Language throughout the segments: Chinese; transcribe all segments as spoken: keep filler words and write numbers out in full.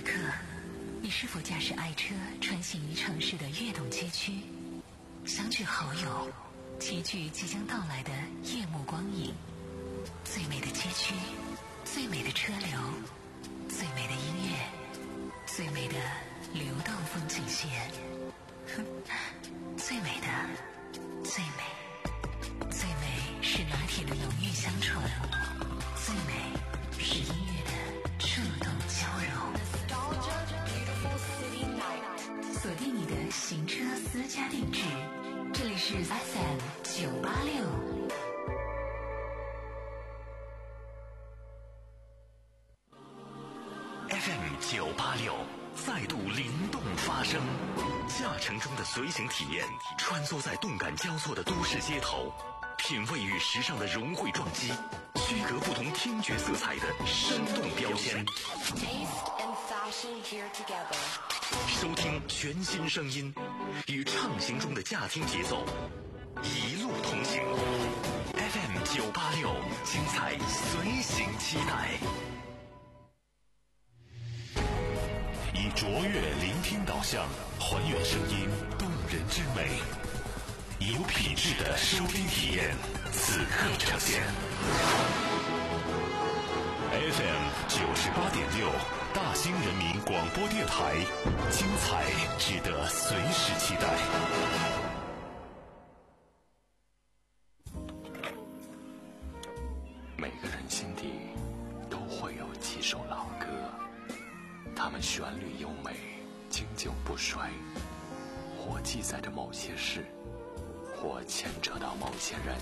刻，你是否驾驶爱车穿行于城市的跃动街区，相聚好友，齐聚即将到来的夜幕光影？最美的街区，最美的车流，最美的音乐，最美的流动风景线，最美的，最美，最美是拿铁的浓郁香醇，最美是音乐的触动交融。锁定你的行车私家定制，这里是 F M 九八六。 F M 九八六再度灵动发声，驾乘中的随行体验，穿梭在动感交错的都市街头，品味与时尚的融汇撞击，区隔不同听觉色彩的生动标签。收听全新声音，与畅行中的驾听节奏，一路同行。F M 九八六，精彩随行期待。以卓越聆听导向，还原声音动人之美，以有品质的收听体验，此刻呈现。F M 九十八点六，大兴人民广播电台，精彩值得随时期待。每个人心底都会有几首老歌，它们旋律优美，经久不衰，或记载着某些事，或牵扯到某些人。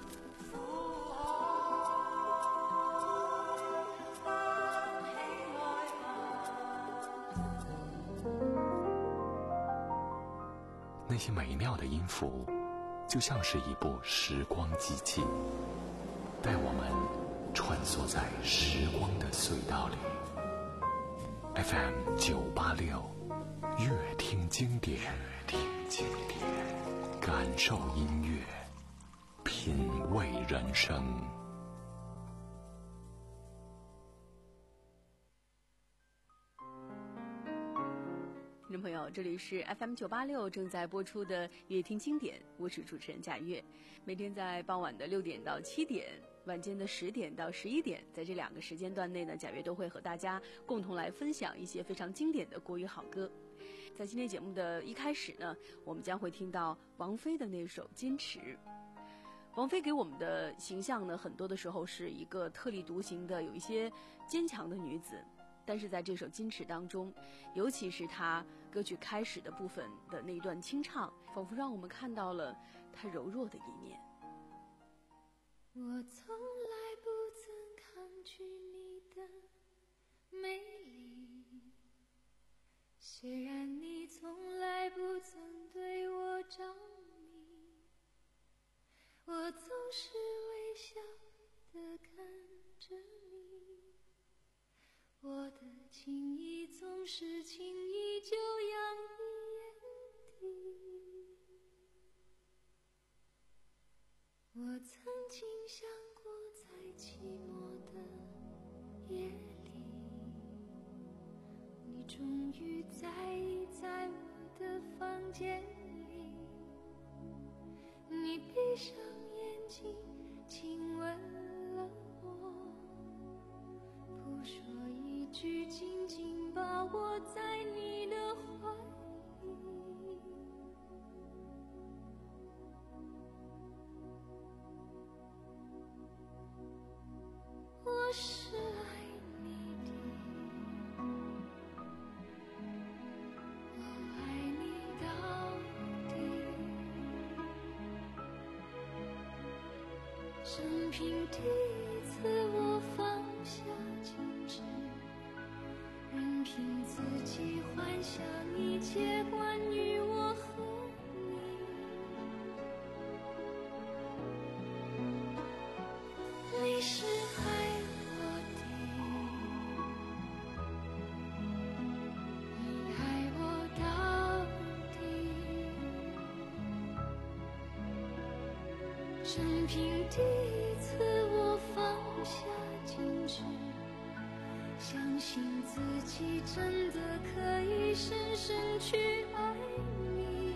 那些美妙的音符，就像是一部时光机器，带我们穿梭在时光的隧道里。F M 九八六，乐听经典，乐听经典，感受音乐，品味人生。 听众朋友，这里是 F M 九八六正在播出的乐听经典，我是主持人贾月。每天在傍晚的六点到七点，晚间的十点到十一点，在这两个时间段内呢，贾月都会和大家共同来分享一些非常经典的国语好歌。在今天节目的一开始呢，我们将会听到王菲的那首《矜持》。王菲给我们的形象呢，很多的时候是一个特立独行的、有一些坚强的女子。但是在这首《矜持》当中，尤其是她歌曲开始的部分的那一段清唱，仿佛让我们看到了她柔弱的一面。 我从来不曾抗拒你的美丽，虽然你从来不曾对我着迷，我总是微笑地看着你，我的情意总是轻易就洋溢眼底。我曾经想过，在寂寞的夜里，你终于在意在我的房间里，你闭上眼睛亲吻了我，不说一句，紧紧把我在你的怀里。我是爱你的，我爱你到底，生平第一次我放下矜持，任凭自己幻想一切关于我和你。你是爱我的，你爱我到底，生平第一次我放下矜持， 相信自己真的可以深深去爱你。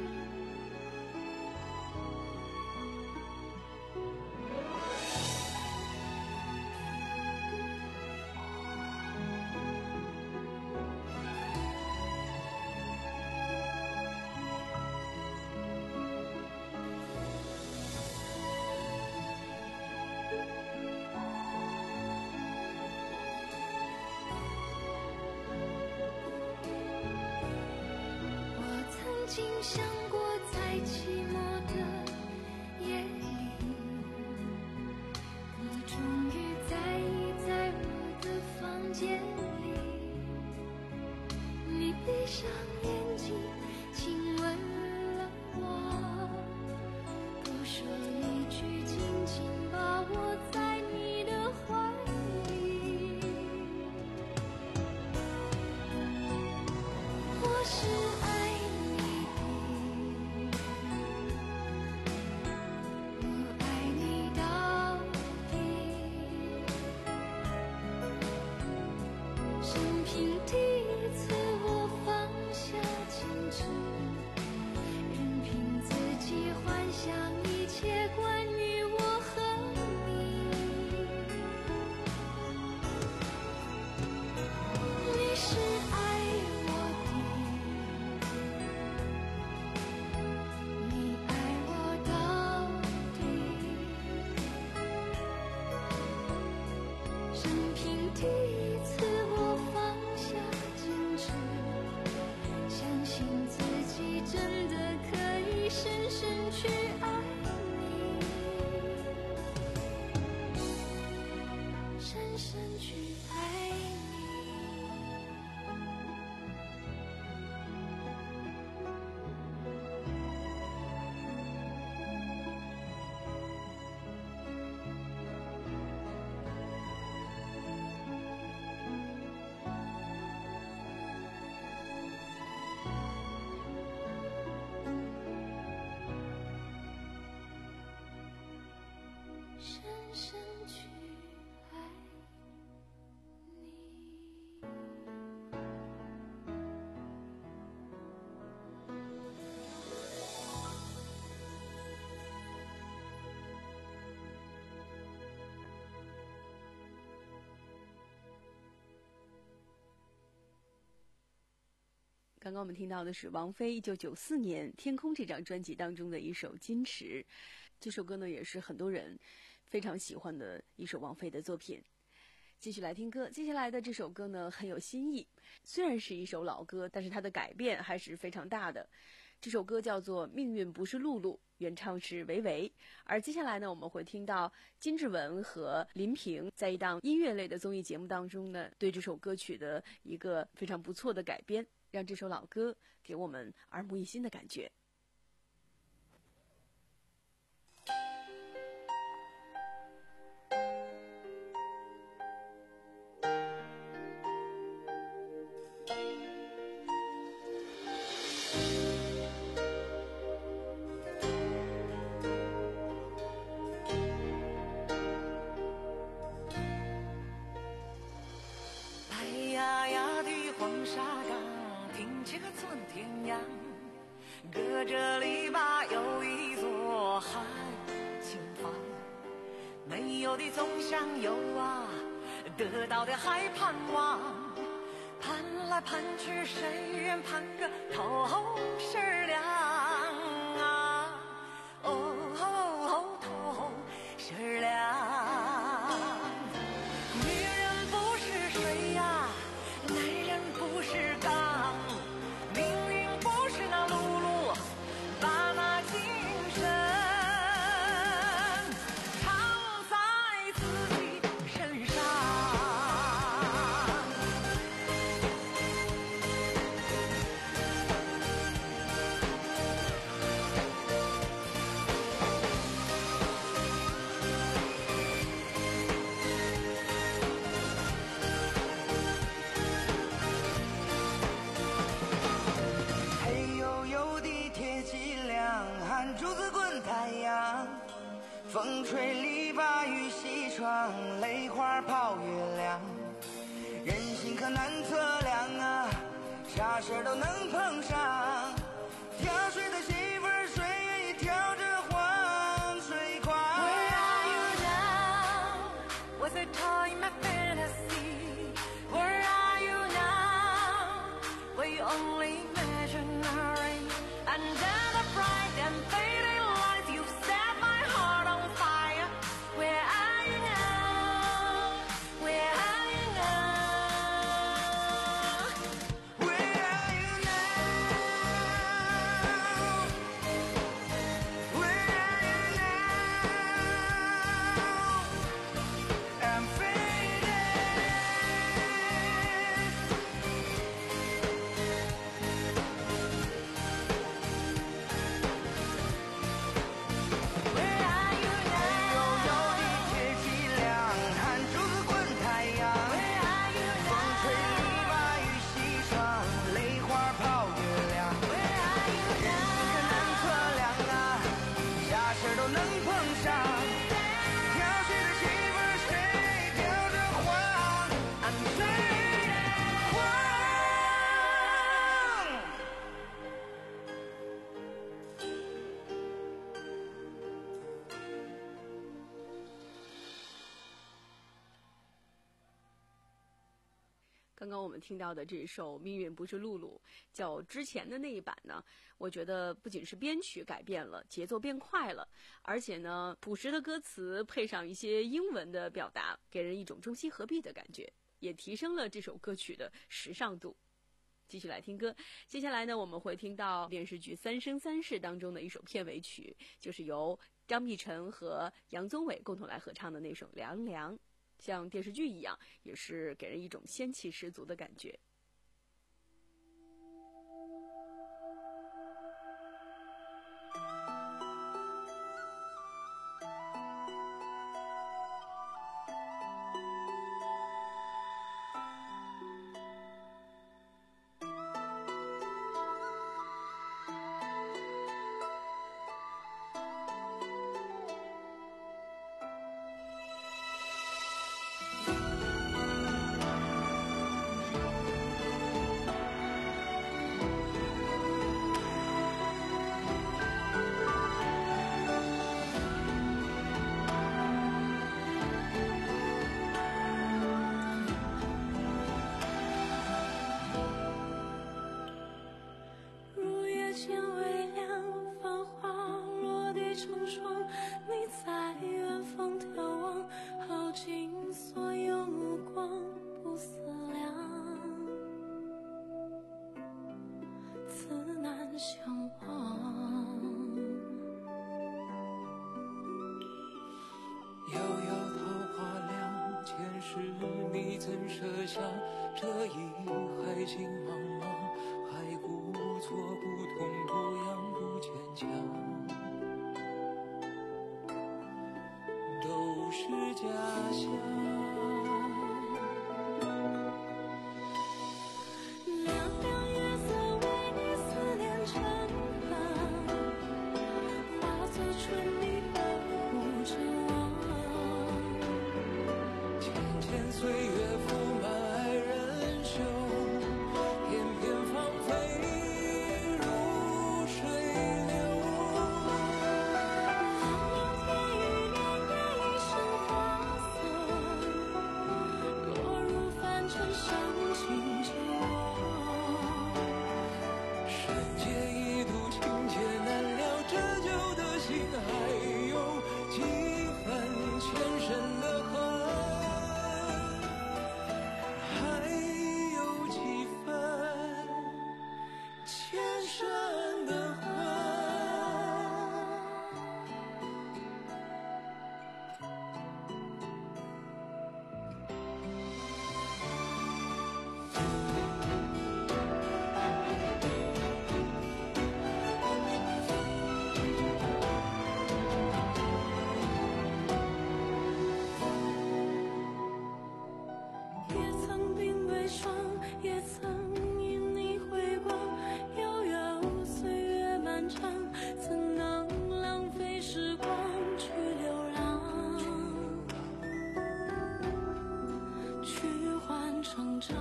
曾经想过，在寂寞的夜里，你终于在意在我的房间里。你闭上眼睛，亲吻了我，不说一句，紧紧把我在你的怀里。我是爱深深去爱你。 刚刚我们听到的是王菲一九九四年《天空》这张专辑当中的一首《矜持》，这首歌呢也是很多人非常喜欢的一首王菲的作品。继续来听歌，接下来的这首歌呢很有新意，虽然是一首老歌，但是它的改变还是非常大的。这首歌叫做《命运不是露露》，原唱是维维。而接下来呢，我们会听到金志文和林平在一档音乐类的综艺节目当中呢，对这首歌曲的一个非常不错的改编，让这首老歌给我们耳目一新的感觉。 隔着篱笆有一座海景房，没有的总想有啊，得到的还盼望，盼来盼去谁人盼个头是亮啊，哦哦头是亮。女人不是水呀，男人不是钢，命运不是那露露把那精神藏在自己身上。 黑黝黝的铁脊梁，汗珠子滚太阳，风吹篱笆雨西窗，泪花跑月亮。 难测量啊，啥事儿都能碰上。跳水的媳妇儿水跳着黄水快。 Where are you now? Was it all in my fantasy? Where are you now? Were you only imaginary? Under the bright and fading lights, you set my heart on fire. Where are you now? Where are you now? Where are you now? Where are you now? I'm faded. Where are you 嘿呦呦 now? 的天气凉，汗珠子滚太阳。 Where are you 风吹篱笆雨西窗，泪花泡月亮。 Where are you 人心可难测量啊，啥事儿都能碰上。跳水的媳妇儿水跳着黄，水黄。 刚刚我们听到的这首《命运不是露露》，较之前的那一版呢，我觉得不仅是编曲改变了，节奏变快了，而且呢，朴实的歌词配上一些英文的表达，给人一种中西合璧的感觉，也提升了这首歌曲的时尚度。继续来听歌，接下来呢，我们会听到电视剧《三生三世》当中的一首片尾曲，就是由张碧晨和杨宗纬共同来合唱的那首《凉凉》。像电视剧一样，也是给人一种仙气十足的感觉。 流。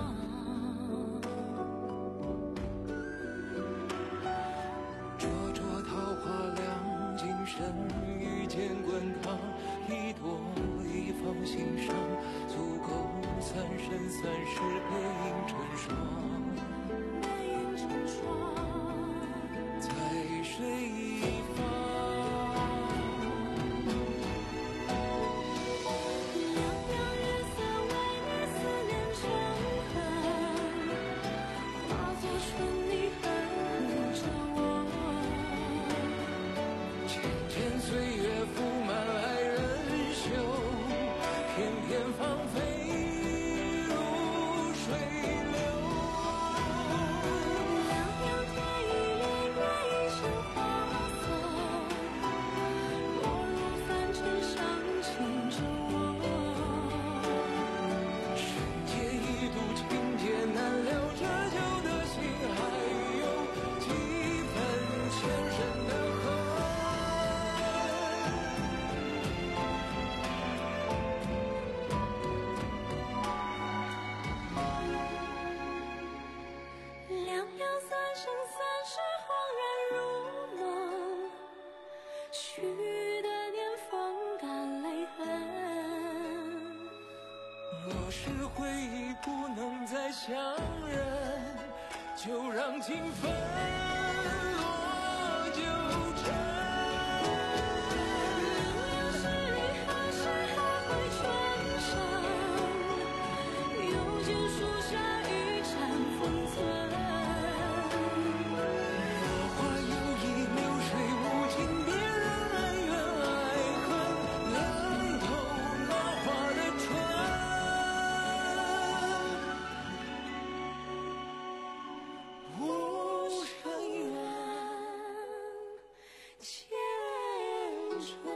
灼灼桃花亮尽身，遇见滚烫，一朵一放心上，足够三生三世背影成双。在水一方， 凉凉月色为你思念成河，化作春泥呵着我。 渐渐岁月覆满爱人袖，片片芳菲如水流。 凉凉天一帘月一生花色，落入凡尘伤情着我。 世间一度情劫难了，这旧的心还有几分前生的恨。 凉凉三生三世恍然如梦，许的年风干泪痕。 若是回忆不能再相认，就让情分落九尘。 流逝与何时还会春生？幽静树下一盏封存。 若花有意流水无情，别让恩怨爱恨冷透那花的春。无声远千春。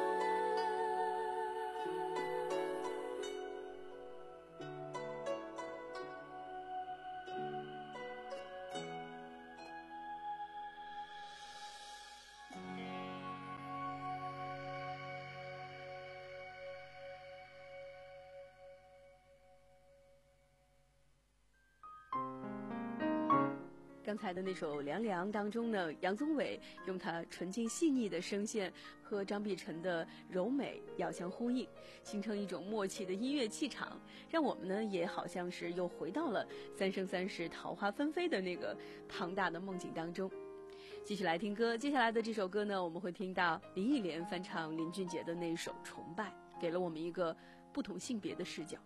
刚才的那首《凉凉》当中呢，杨宗纬用他纯净细腻的声线和张碧晨的柔美遥相呼应，形成一种默契的音乐气场，让我们呢也好像是又回到了三生三世桃花纷飞的那个庞大的梦境当中。继续来听歌，接下来的这首歌呢，我们会听到林忆莲翻唱林俊杰的那一首《崇拜》，给了我们一个不同性别的视角。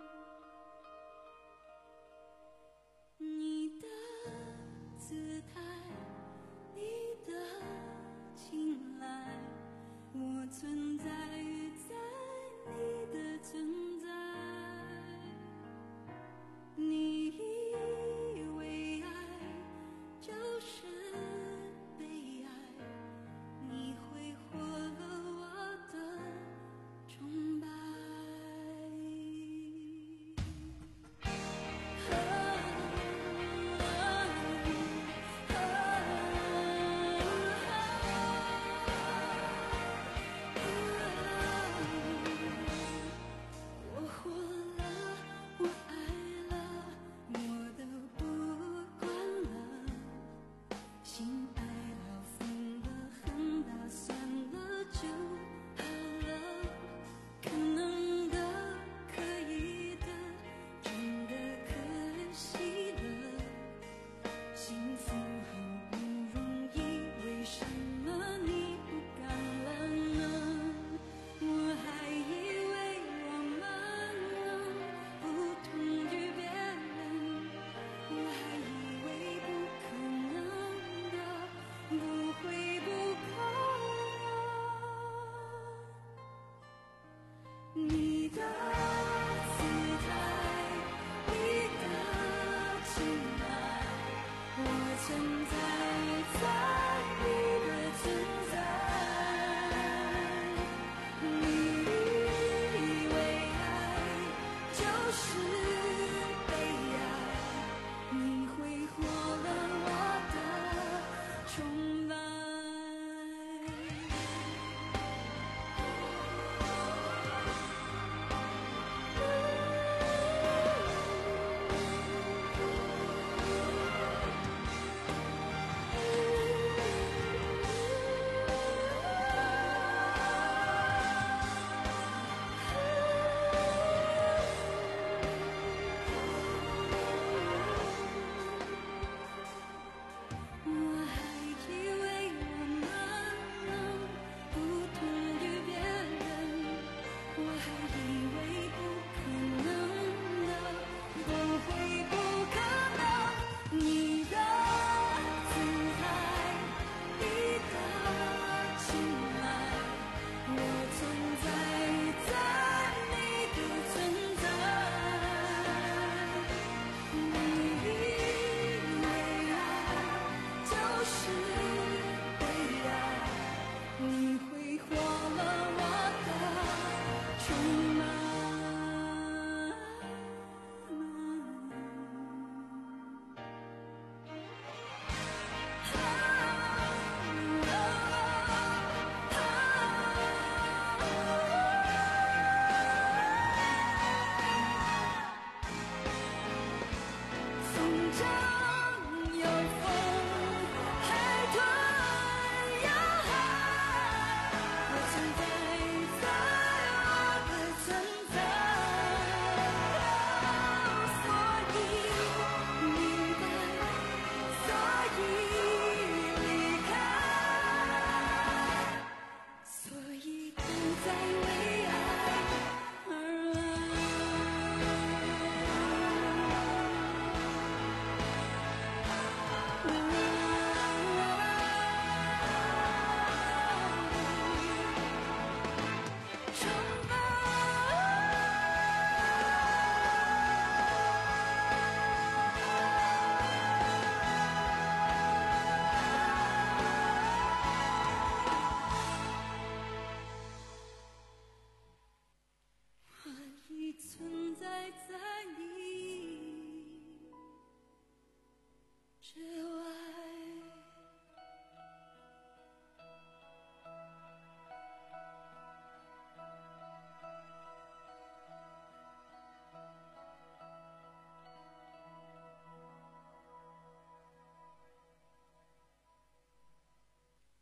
你的姿态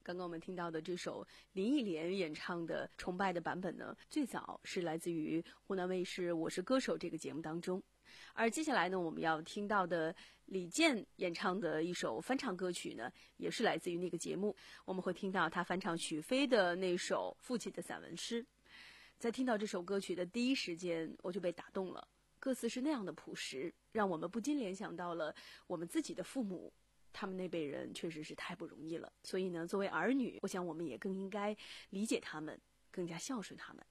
刚刚我们听到的这首林忆莲演唱的《崇拜》的版本呢，最早是来自于湖南卫视《我是歌手》这个节目当中。而接下来呢，我们要听到的李健演唱的一首翻唱歌曲呢，也是来自于那个节目。我们会听到他翻唱许飞的那首《父亲的散文诗》。在听到这首歌曲的第一时间，我就被打动了。歌词是那样的朴实，让我们不禁联想到了我们自己的父母。他们那辈人确实是太不容易了，所以呢，作为儿女，我想我们也更应该理解他们，更加孝顺他们。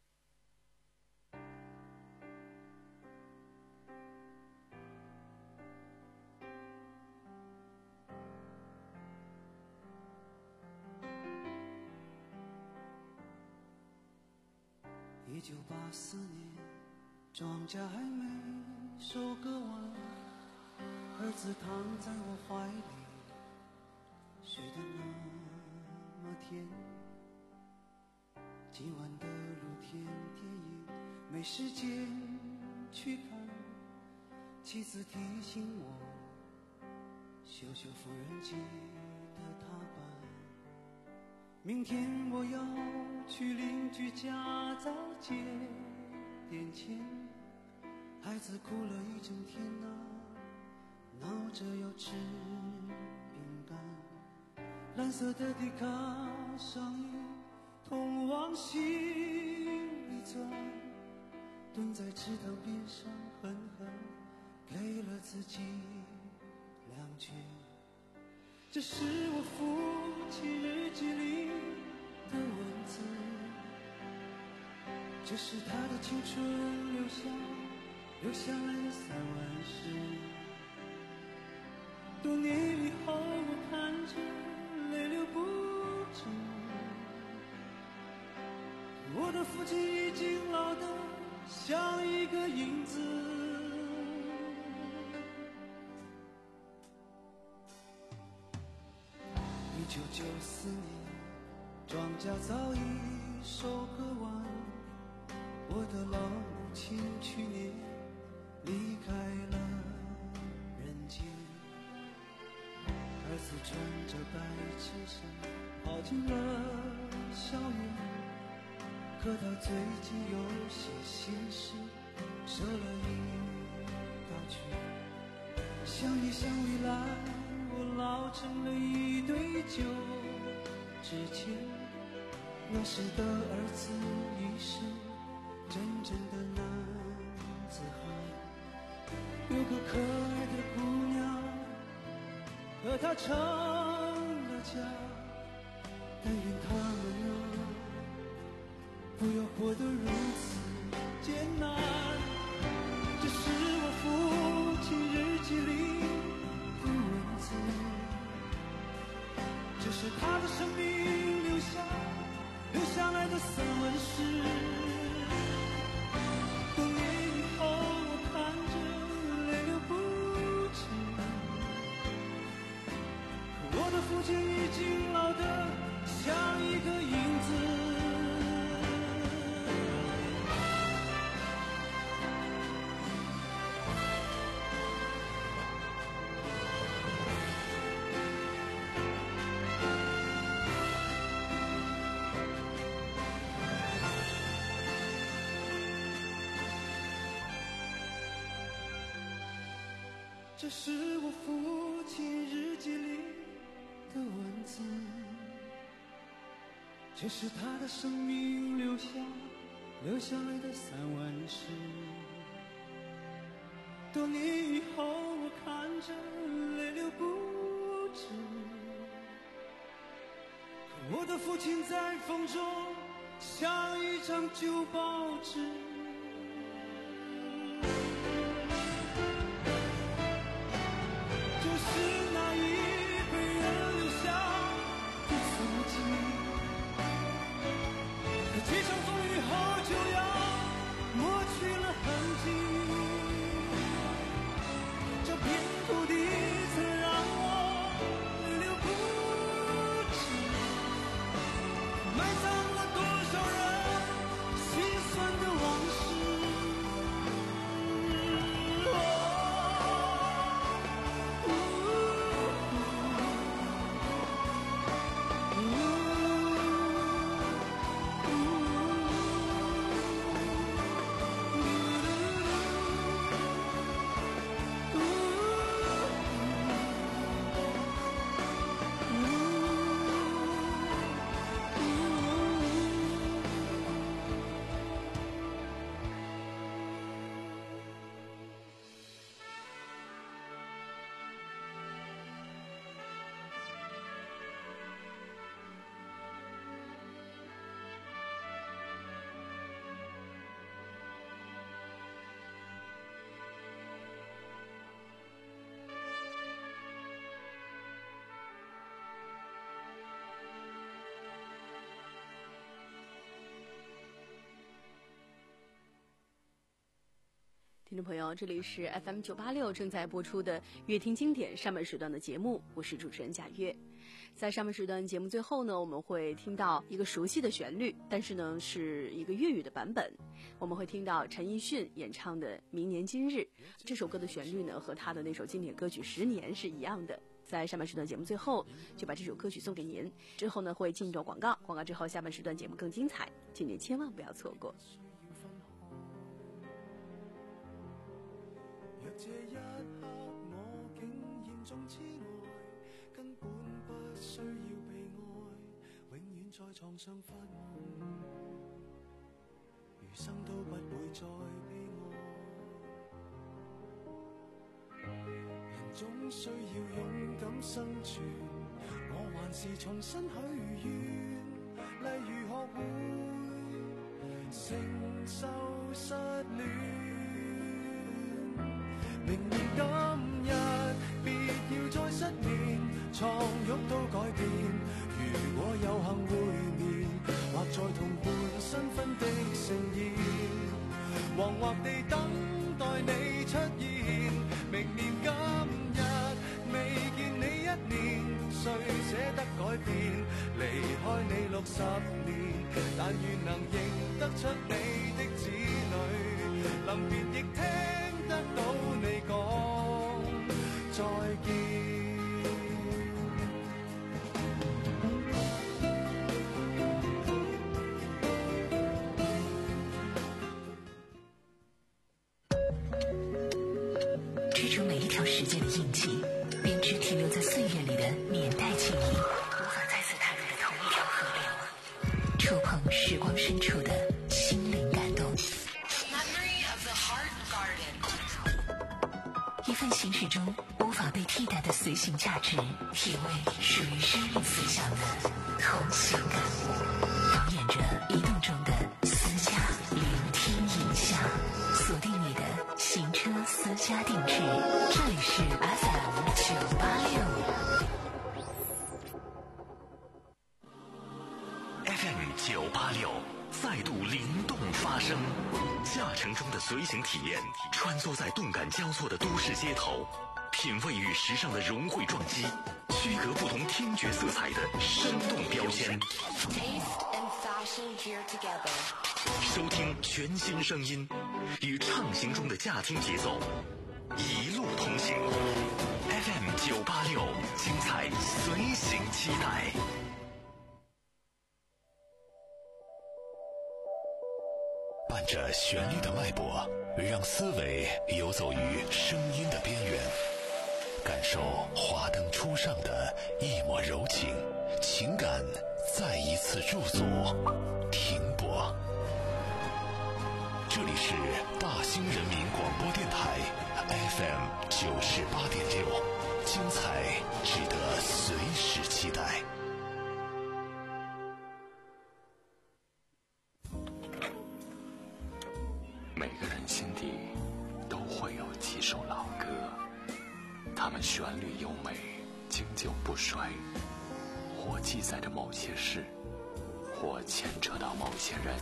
一九八四年，庄稼还没收割完，儿子躺在我怀里，睡得那么甜。今晚的露天电影没时间去看，妻子提醒我修修缝纫机的踏板。明天我要去邻居家再借点钱。孩子哭了一整天啊，闹着要吃饼干。蓝色的迪卡上衣痛往心里钻，蹲在池塘边上狠狠给了自己两拳。这是我父亲日记里的文字，这是他的青春留下留下来的散文诗。多年以后我看着泪流不止，我的父亲已经老得像一个影子。一九九四年，庄稼早已收割完，我的老母亲去年离开了人间。儿子穿着白衬衫跑进了校园，可他最近有些心事，瘦了一大圈。想一想未来，我老成了一堆旧纸钱。那时的儿子已是真正的男子汉，有个可爱的姑娘，可她成了家。但愿他们啊，不要活得如此艰难。这是我父亲日记里的文字，这是他的生命留下留下来的散文诗。多年以后我看着泪流不止，可我的父亲已经老得像一个影子。这是我父亲日记里的文字，这是他的生命留下留下来的散文诗。多年以后我看着泪流不止，可我的父亲在风中像一张旧报纸。几场风雨后就要抹去了痕迹，这片土地曾让我泪流不止，埋葬了多少人心酸的往事。哦哦哦听众朋友，这里是 F M 九八六正在播出的乐听经典上半时段的节目，我是主持人贾月。在上半时段节目最后呢，我们会听到一个熟悉的旋律，但是呢是一个粤语的版本。我们会听到陈奕迅演唱的《明年今日》，这首歌的旋律呢和他的那首经典歌曲《十年》是一样的。在上半时段节目最后就把这首歌曲送给您，之后呢会进入广告，广告之后下半时段节目更精彩，请您千万不要错过。 若這一刻我竟然仲痴呆，根本不需要被愛，永遠在床上發夢，餘生都不會再悲哀。人總需要勇敢生存，我還是重新許願，例如學會承受失戀。明年今日別要再失眠，床褥都改變。如果有幸會面，或在同伴新婚的盛宴，惶惑地等待你出現。明年今日未見你一年，誰捨得改變？離開你六十年，但願能認得出你的子女，臨別亦聽得到你講再見。 追逐每一条时间的印记，编织停留在岁月里的年代记忆，无法再次踏入的同一条河流，触碰时光深处的心灵感动。一份行驶中无法被替代的随行价值，体味属于生命思想的同行感，导演着移动中的私家聆听影像，锁定你的行车私家定制，这里是 F M 九八六 F M 九八六再度灵动发声，驾乘中的随行体验，穿梭在动感交错的都市街头，品味与时尚的融汇撞击，区隔不同听觉色彩的生动标签。收听全新声音，与畅行中的驾听节奏，一路同行。F M 九八六，精彩随行期待。伴着旋律的脉搏，让思维游走于声音的边缘，感受华灯初上的一抹柔情，情感再一次驻足停泊。这里是大兴人民广播电台 F M 九十八点六，精彩值得随时期待。每个人心底都会有几首老歌，它们旋律优美，经久不衰，或记载着某些事，或牵扯到某些人。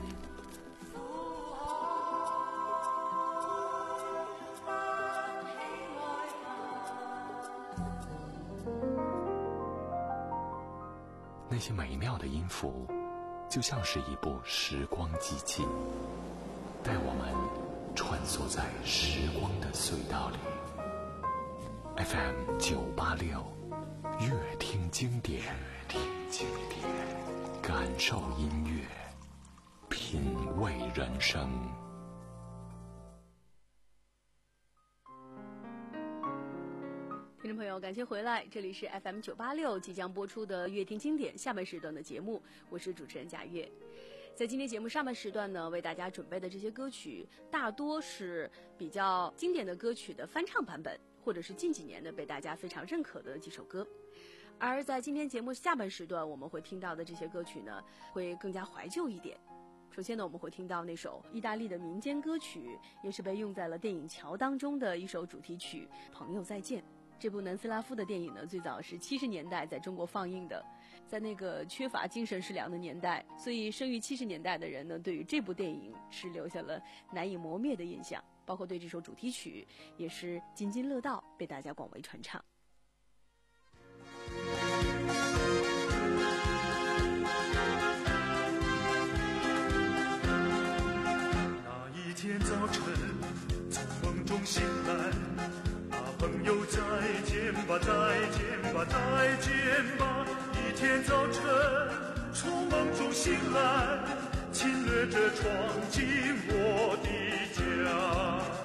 那些美妙的音符，就像是一部时光机器，带我们穿梭在时光的隧道里。F M 九八六，乐听经典，乐听经典，感受音乐，品味人生。 听众朋友，感谢回来，这里是 F M 九八六即将播出的乐听经典下半时段的节目，我是主持人贾月。在今天节目上半时段呢，为大家准备的这些歌曲大多是比较经典的歌曲的翻唱版本，或者是近几年的被大家非常认可的几首歌。而在今天节目下半时段我们会听到的这些歌曲呢，会更加怀旧一点。首先呢，我们会听到那首意大利的民间歌曲，也是被用在了电影《桥》当中的一首主题曲《朋友再见》。这部南斯拉夫的电影呢，最早是七十年代在中国放映的。 在那个缺乏精神食粮的年代，所以生于七十年代的人呢，对于这部电影是留下了难以磨灭的印象，包括对这首主题曲也是津津乐道，被大家广为传唱。 那一天早晨，从梦中醒来，啊，朋友再见吧，再见吧，再见吧。一天早晨，从梦中醒来，侵略者闯进我的家。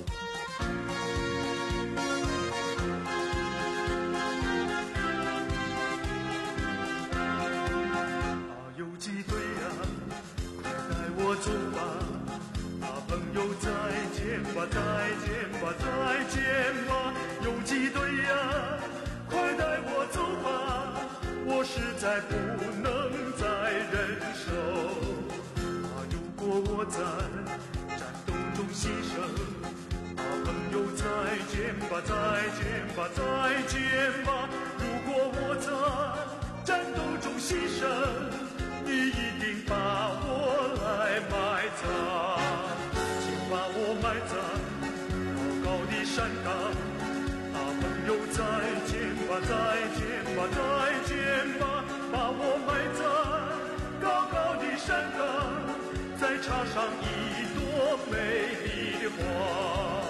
游击队呀，快带我走吧！啊，朋友再见吧，再见吧，再见吧！游击队呀，快带我走吧！我实在不能再忍受。啊，如果我在战斗中牺牲，啊，朋友再见吧，再见吧，再见吧！如果我在战斗中牺牲，你一定把我来埋葬，请把我埋葬高高的山岗。啊，朋友再见吧，再见吧，再见吧，把我埋葬高高的山岗，再插上一朵美丽的花。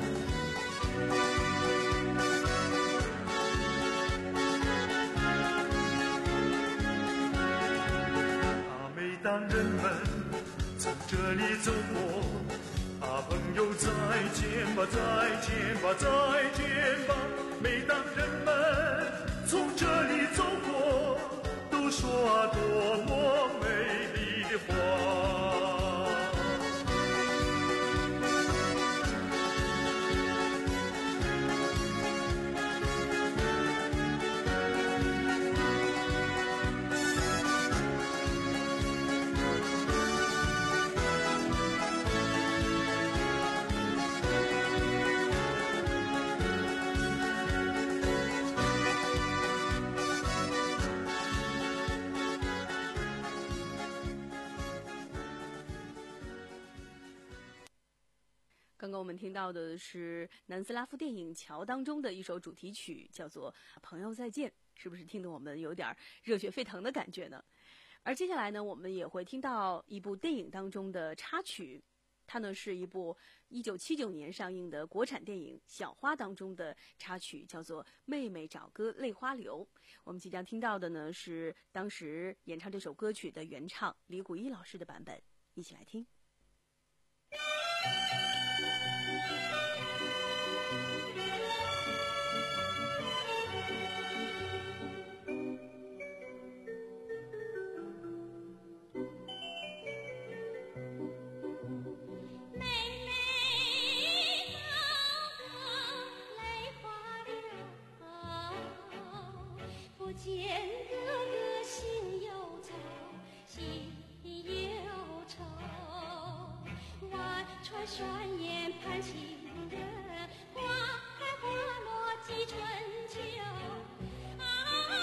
当人们从这里走过，啊，朋友再见吧，再见吧，再见吧。每当人们从这里走过，都说啊，多么美丽的花。 刚刚我们听到的是南斯拉夫电影《桥》当中的一首主题曲，叫做《朋友再见》，是不是听得我们有点热血沸腾的感觉呢？而接下来呢，我们也会听到一部电影当中的插曲，它呢是一部一九七九年上映的国产电影《小花》当中的插曲，叫做《妹妹找哥泪花流》。我们即将听到的呢是当时演唱这首歌曲的原唱李谷一老师的版本，一起来听。 见哥哥心忧愁，心忧愁，万川双眼盼情人，花开花落几春秋。啊啊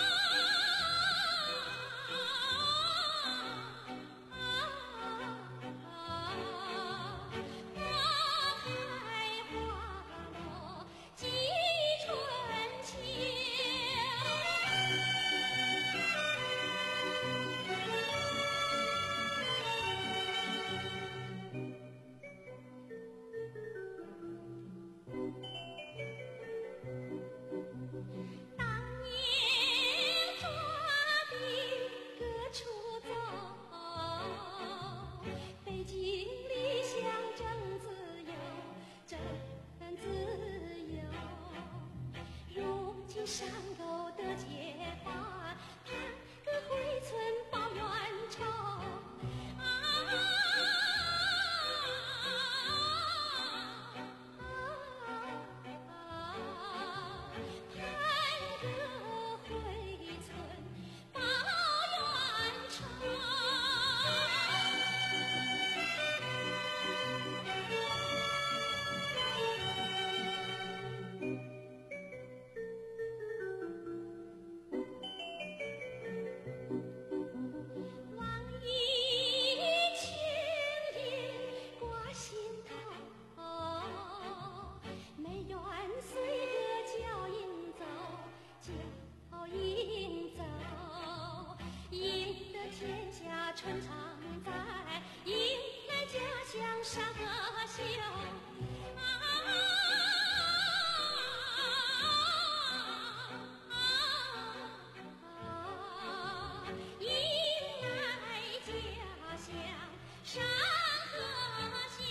春常在，迎来家乡山河秀。啊迎来家乡山河秀。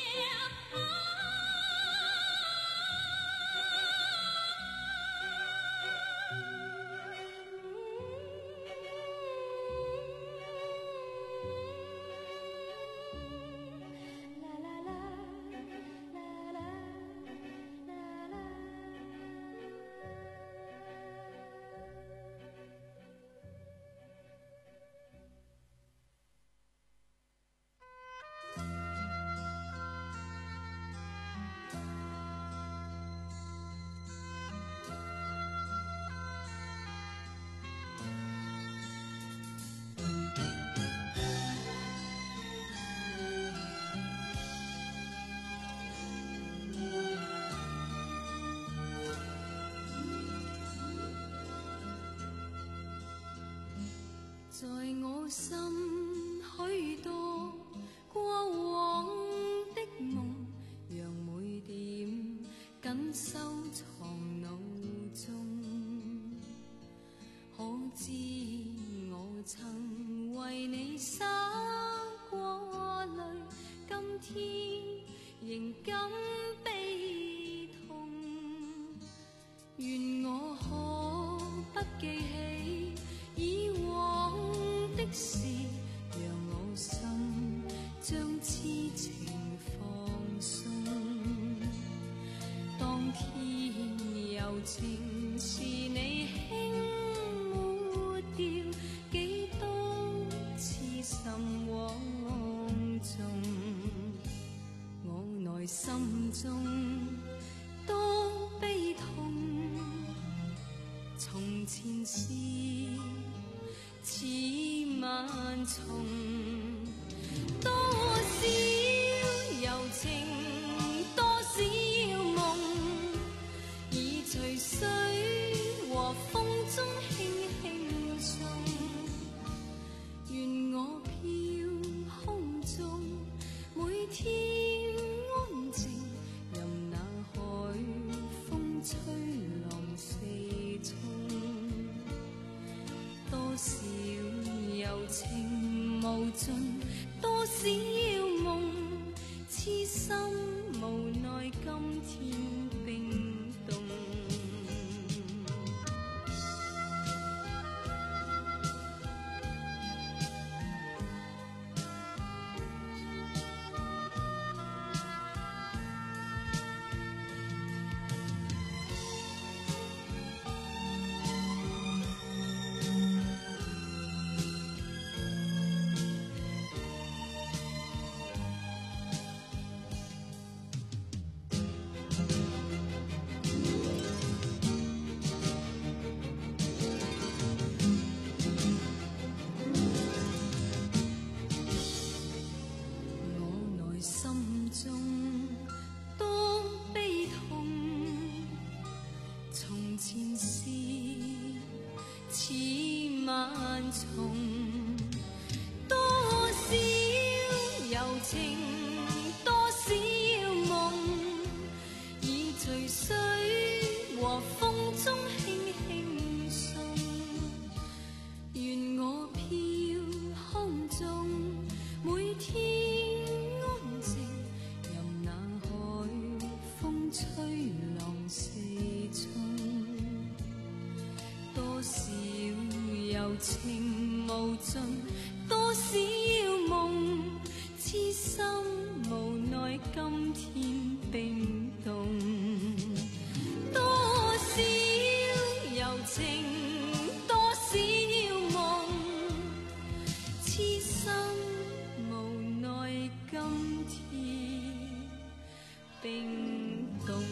在我心许多過往的夢，讓每點緊收藏腦中。可知我曾為你灑過淚，今天仍感悲痛。願我可不記起以往的事，讓我心將痴情放鬆。當天柔情是你輕抹掉，幾多痴心枉縱，我內心中多悲痛。從前事似萬重，多少柔情，多少夢，已隨水和風中輕輕送。願我飄空中每天安靜，任那海風吹浪四沖。多少柔情無盡，多少夢，痴心無奈今天冰凍。情無盡，多少夢，痴心無奈今天冰凍。多少柔情，多少夢，痴心無奈今天冰凍。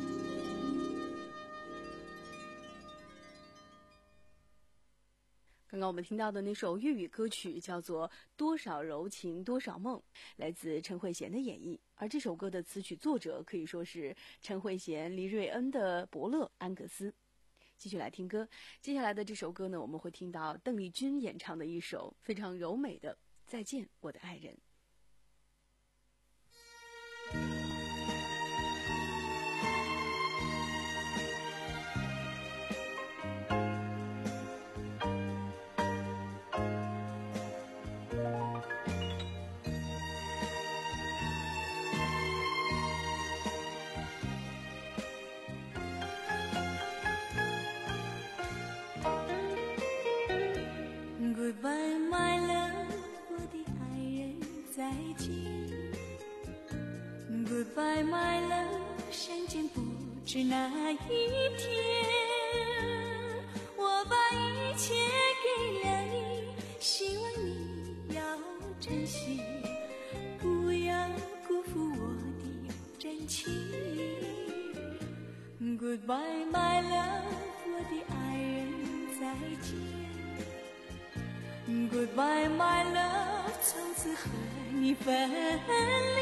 刚刚刚我们听到的那首粤语歌曲叫做《多少柔情多少梦》，来自陈慧娴的演绎。而这首歌的词曲作者可以说是陈慧娴、黎瑞恩的伯乐安格斯。继续来听歌，接下来的这首歌呢，我们会听到邓丽君演唱的一首非常柔美的《再见我的爱人》。 Goodbye, my love， 我的爱人，再见。Goodbye, my love， 相见不知哪一天。我把一切给了你，希望你要珍惜，不要辜负我的真情。Goodbye, my love， 我的爱人，再见。Goodbye, my love， 从此和你分离，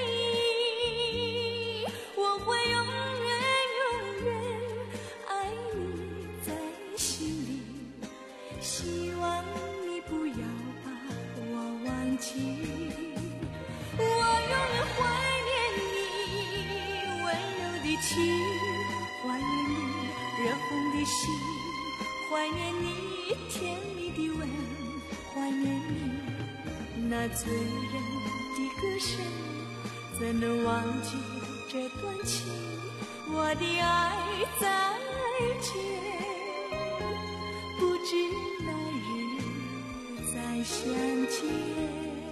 我会永远永远爱你在心里，希望你不要把我忘记，我永远怀念你温柔的情，怀念你热红的心，怀念你甜蜜的吻，怀念你那醉人的歌声，怎能忘记这段情？我的爱再见，不知哪日再相见。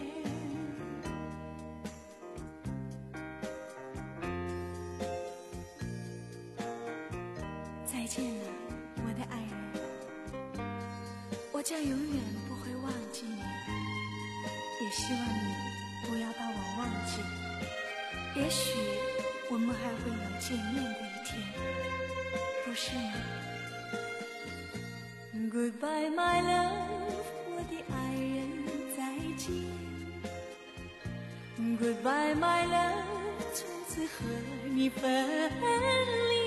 再见了，我的爱人，我将永远不会忘记你，也希望你不要把我忘记。也许我们还会有见面的一天，不是吗？ Goodbye, my love， 我的爱人，再见。Goodbye, my love， 从此和你分离，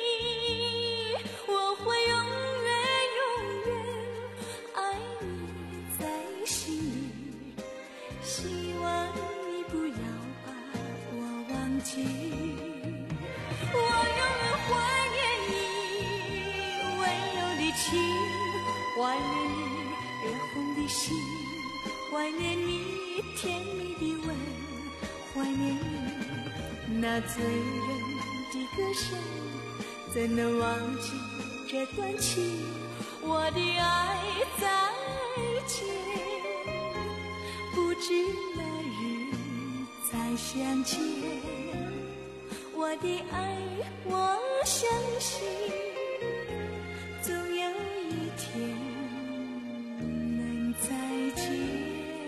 我会永远永远爱你在心里，希望你不要把我忘记，我永远怀念你温柔的情，怀念你热红的心，怀念你甜蜜的吻，怀念你那醉人的歌声，怎能忘记这段情？我的爱再见，不知哪日再相见。我的爱，我相信总有一天能再见。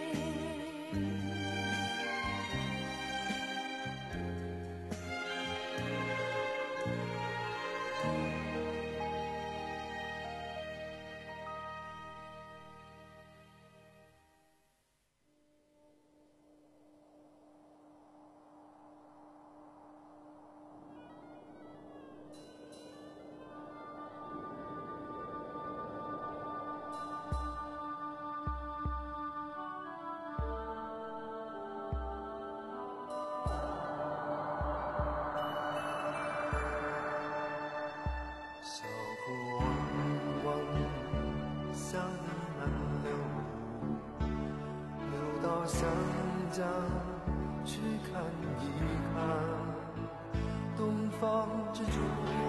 湘江去看一看东方之珠，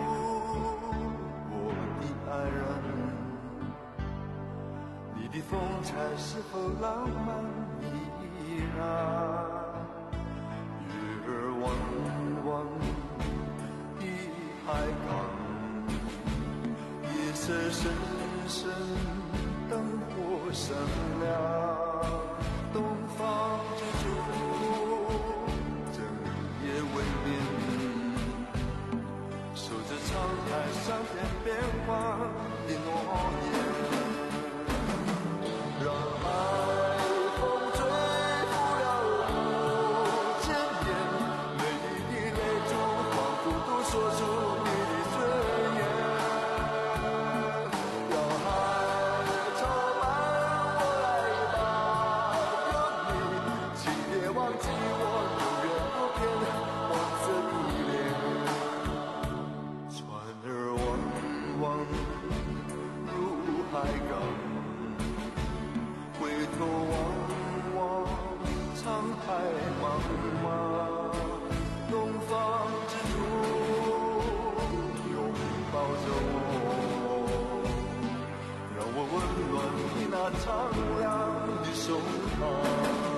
我的爱人，你的风采是否浪漫依然？月儿弯弯的海港，夜色深深，灯火闪亮。东方之珠，整夜未眠，守着沧海桑田变幻的诺言。 海港，回头望望沧海茫茫，东方之珠拥抱着我，让我温暖你那苍凉的手掌。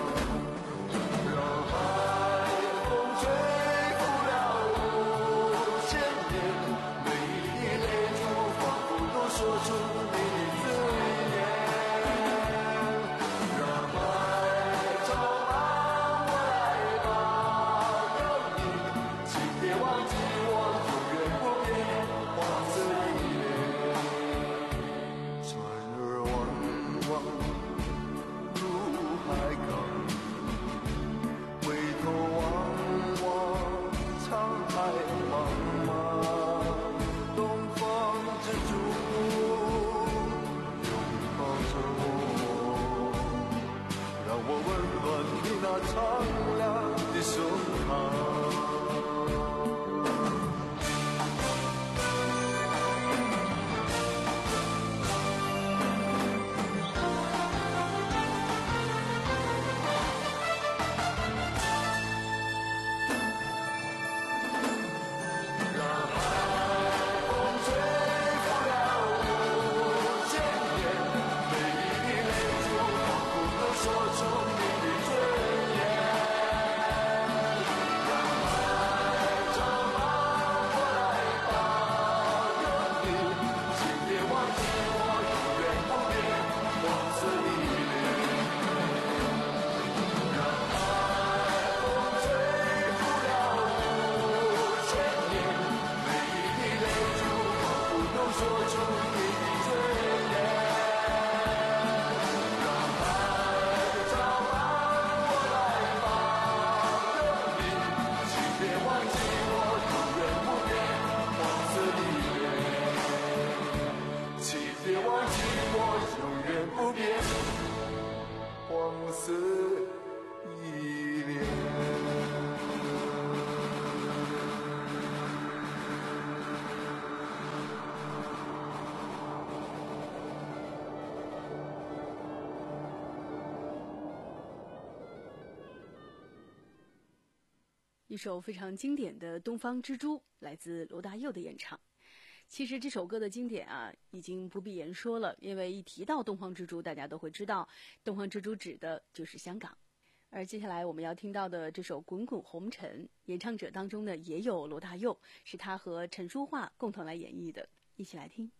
一首非常经典的《东方之珠》，来自罗大佑的演唱。其实这首歌的经典啊，已经不必言说了，因为一提到东方之珠，大家都会知道，东方之珠指的就是香港。而接下来我们要听到的这首《滚滚红尘》，演唱者当中呢也有罗大佑，是他和陈淑桦共同来演绎的，一起来听。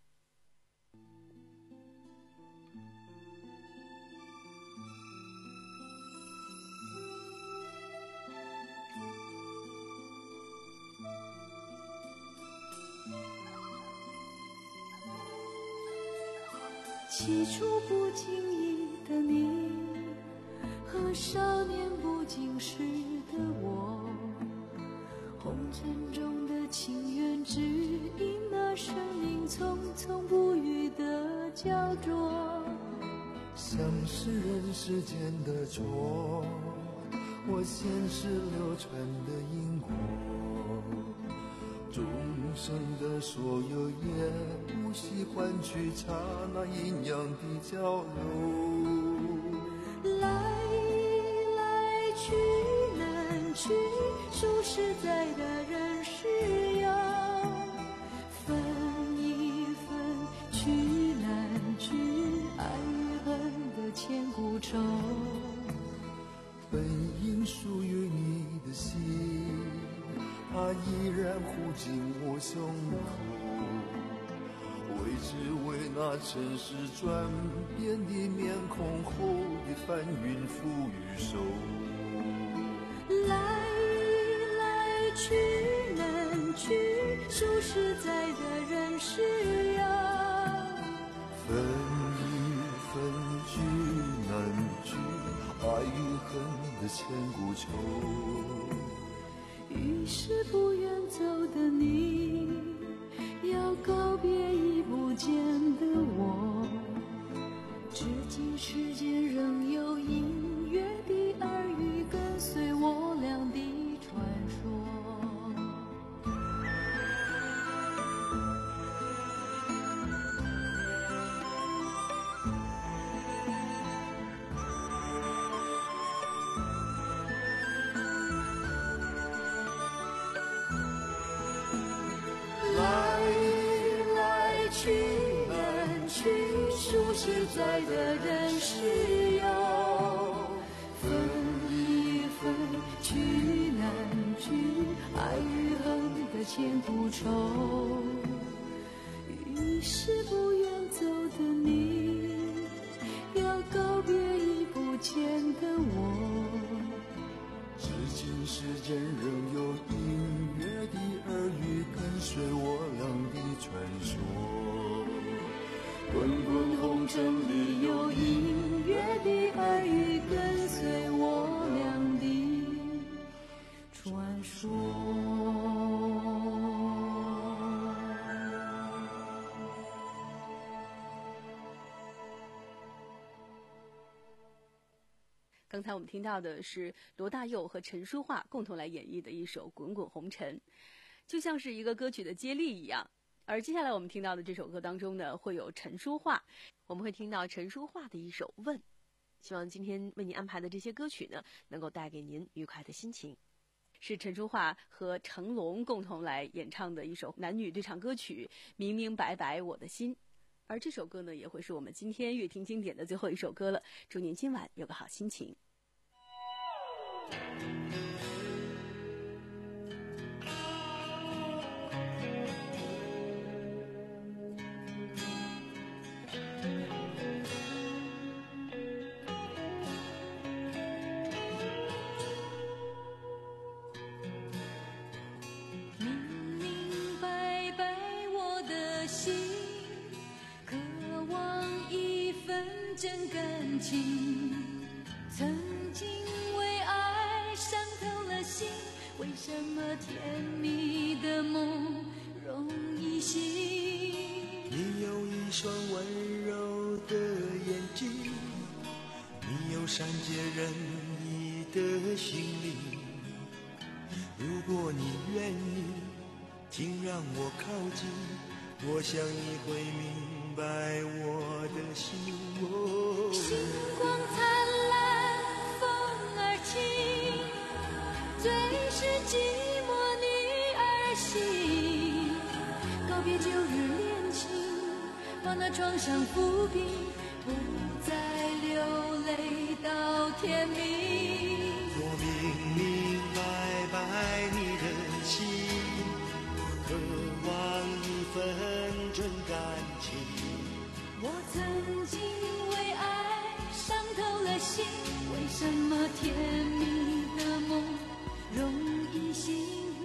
起初不经意的你，和少年不经事的我，红尘中的情缘，只因那生命匆匆不语的焦灼。 像是人世间的错，或现实流传的因果，众生的所有也无需换取刹那阴阳的交流。 来来去难去，数实在的人是有，分一分去难去，爱与恨的千古愁。 本应属于你的心，它依然护紧我胸口，为只为那尘世转变的面孔后的翻云覆雨手。 来来去难去，数实在的人是有， 分一分聚难聚，爱与恨的千古愁。 于是不愿走的你，要告别已不见的我，至今世间仍有隐约的耳语跟随我俩的传说。 实在的人是有，分一分去难聚，爱与恨的千古愁。于是不愿走的你，要告别已不见的我。 至今世间仍有隐约的耳语跟随我俩的传说，滚滚红尘里有隐约的耳语跟随我俩的传说。 刚才我们听到的是罗大佑和陈淑桦共同来演绎的一首《滚滚红尘》，就像是一个歌曲的接力一样。而接下来我们听到的这首歌当中呢，会有陈淑桦，我们会听到陈淑桦的一首《问》。希望今天为您安排的这些歌曲呢，能够带给您愉快的心情。是陈淑桦和成龙共同来演唱的一首男女对唱歌曲《明明白白我的心》。而这首歌呢，也会是我们今天乐听经典的最后一首歌了。祝您今晚有个好心情。 明明白白我的心，渴望一份真感情，曾经为爱伤透了心，为什么甜蜜的梦容易醒？ 你有一双温柔的眼睛，你有善解人意的心灵，如果你愿意请让我靠近，我想你会明白我的心。哦， 星光灿烂风儿轻，最是寂寞女儿心。告别旧日恋情，把那创伤抚平，不再流泪到天明。 我明明白白你的心，渴望一份真感情。 我曾经为爱伤透了心，为什么甜蜜的梦容易醒？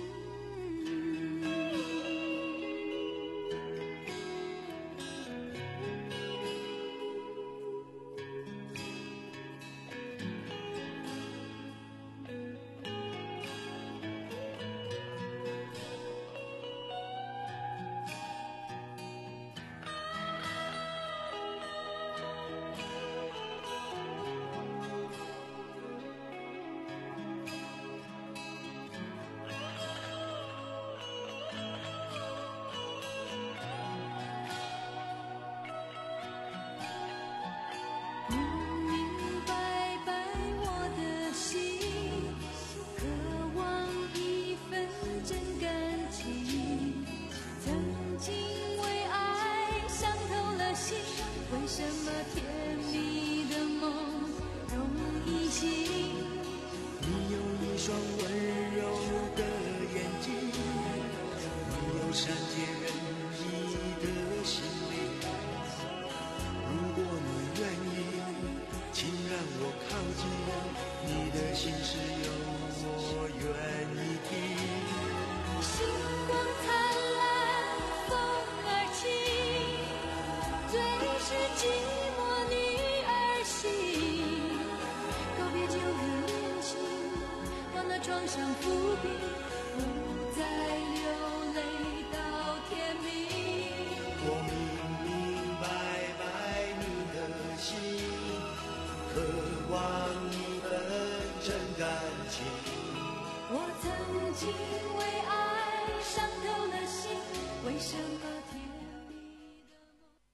为什么甜蜜的梦容易醒？ 你有一双温柔的眼睛，你有善解人意的心灵，如果你愿意请让我靠近，你的心事有我愿意听。 星光灿烂风儿轻，最是寂寞女儿心。告别旧日恋情，把那创伤抚平，不再流泪到天明。 我明明白白你的心，渴望一份真感情。 我曾经为爱伤透了心，为什么甜蜜的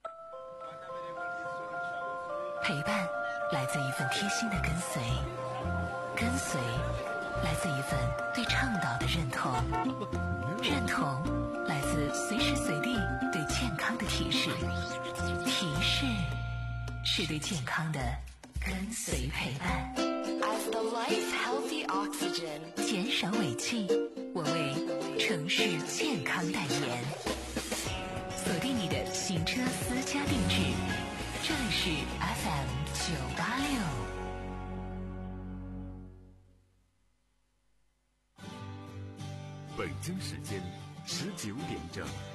梦？ 陪伴来自一份贴心的跟随，跟随来自一份对倡导的认同，认同来自随时随地对健康的提示，提示是对健康的跟随陪伴。 As the life healthy oxygen， 减少尾气，我为城市健康代言。锁定你的行车私家定制，这里是 F M 九八六。 北京时间十九点整。